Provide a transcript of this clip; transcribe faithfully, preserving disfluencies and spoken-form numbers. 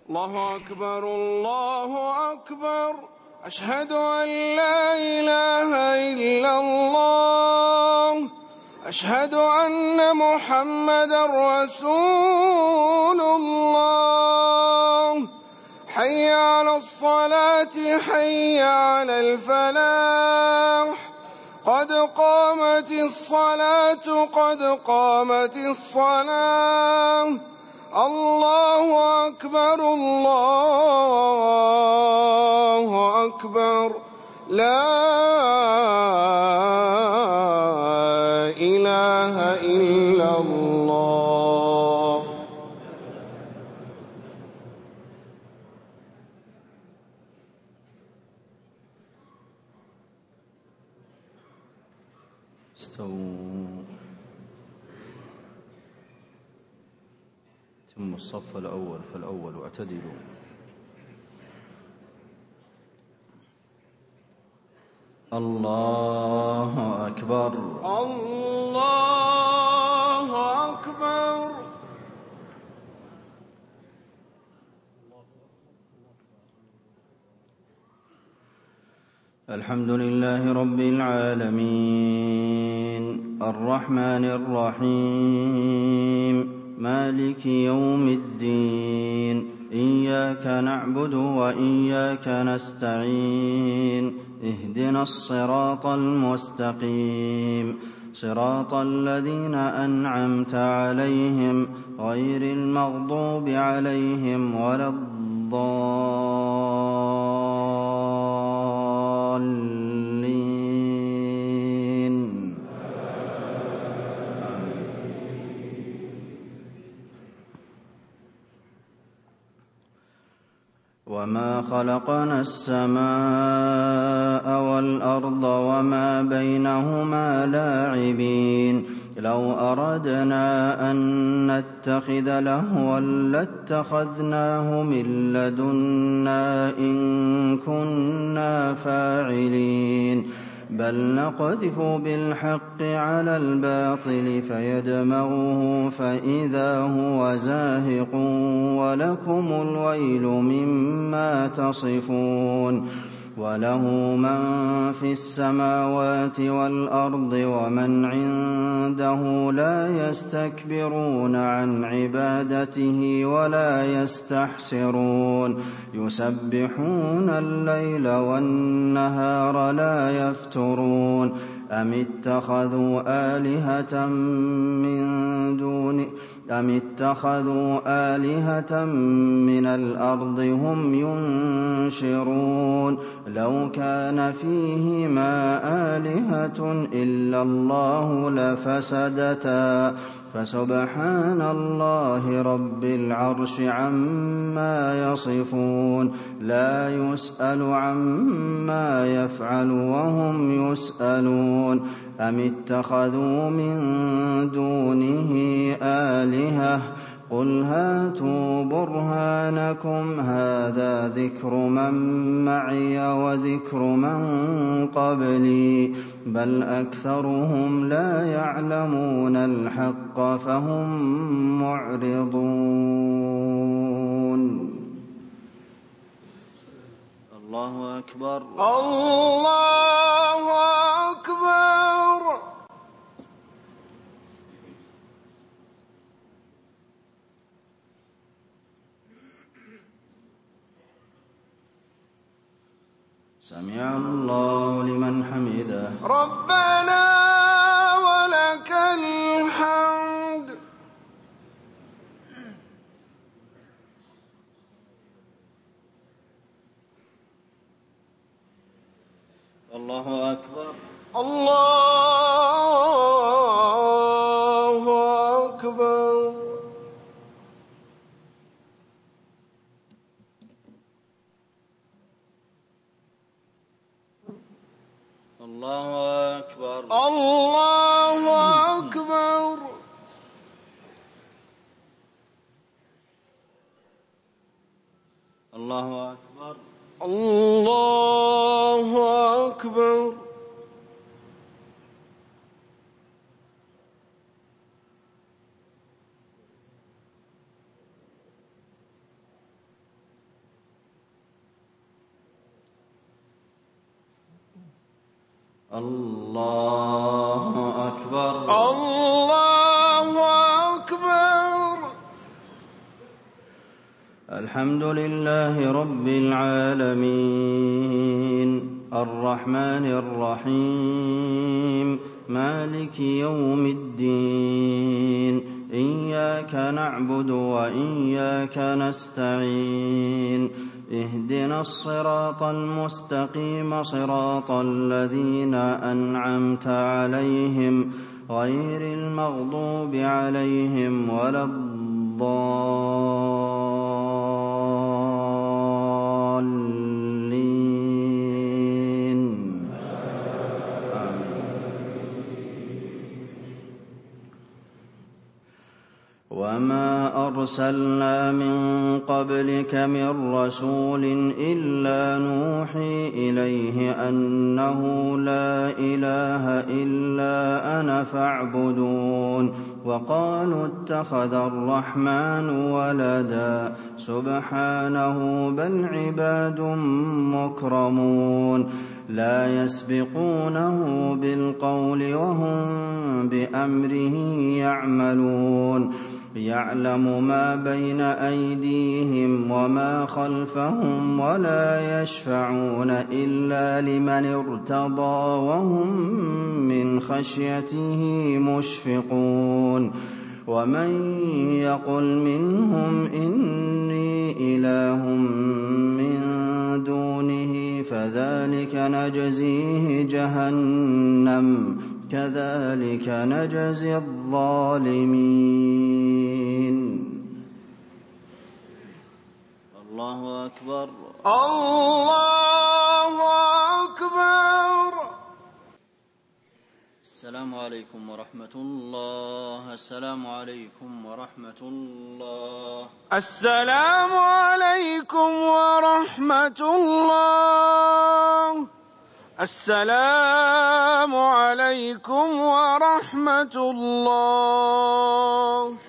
الله أكبر الله أكبر. أشهد أن لا إله إلا الله. أشهد أن محمدا رسول الله. حي على الصلاة حي على الفلاح. قد قامت الصلاة قد قامت الصلاة. الله أكبر الله أكبر. لا إله إلا الله. استووا. ثم الصف الأول فالأول واعتدلوا. الله أكبر الله أكبر. الحمد لله رب العالمين الرحمن الرحيم مالك يوم الدين. إياك نعبد وإياك نستعين. اهدنا الصراط المستقيم صراط الذين أنعمت عليهم غير المغضوب عليهم ولا الضالين. وما خلقنا السماء والأرض وما بينهما لاعبين. لو أردنا أن نتخذ لهوا لاتخذناه من لدنا إن كنا فاعلين. بل نقذف بالحق على الباطل فيدمغه فإذا هو زاهق ولكم الويل مما تصفون. وله من في السماوات والأرض ومن عنده لا يستكبرون عن عبادته ولا يستحسرون. يسبحون الليل والنهار لا يفترون. أم اتخذوا آلهة من دونه أم اتخذوا آلهة من الأرض هم ينشرون. لو كان فيهما آلهة إلا الله لفسدتا فسبحان الله رب العرش عما يصفون. لا يسأل عما يفعل وهم يسألون. أم اتخذوا من دونه آلهة قل هاتوا برهانكم هذا ذكر من معي وذكر من قبلي بل أكثرهم لا يعلمون الحق فهم معرضون. الله أكبر الله أكبر. سمع الله لمن حمده. ربنا ولك الحمد. الله أكبر الله أكبر. الله أكبر الله أكبر. الله أكبر الله أكبر. الله أكبر. الله أكبر. الحمد لله رب العالمين الرحمن الرحيم مالك يوم الدين إياك نعبد وإياك نستعين اهدنا الصراط المستقيم صراط الذين أنعمت عليهم غير المغضوب عليهم ولا الضالين. وما أرسلنا من قبلك من رسول إلا نوحي إليه أنه لا إله إلا أنا فاعبدون. وقالوا اتخذ الرحمن ولدا سبحانه بل عباد مكرمون لا يسبقونه بالقول وهم بأمره يعملون يعلم ما بين أيديهم وما خلفهم ولا يشفعون إلا لمن ارتضى وهم من خشيته مشفقون. ومن يقل منهم إني إله من دونه فذلك نجزيه جهنم كذلك نجزي الظالمين. الله أكبر. الله أكبر. السلام عليكم ورحمة الله. السلام عليكم ورحمة الله. السلام عليكم ورحمة الله. السلام عليكم ورحمة الله.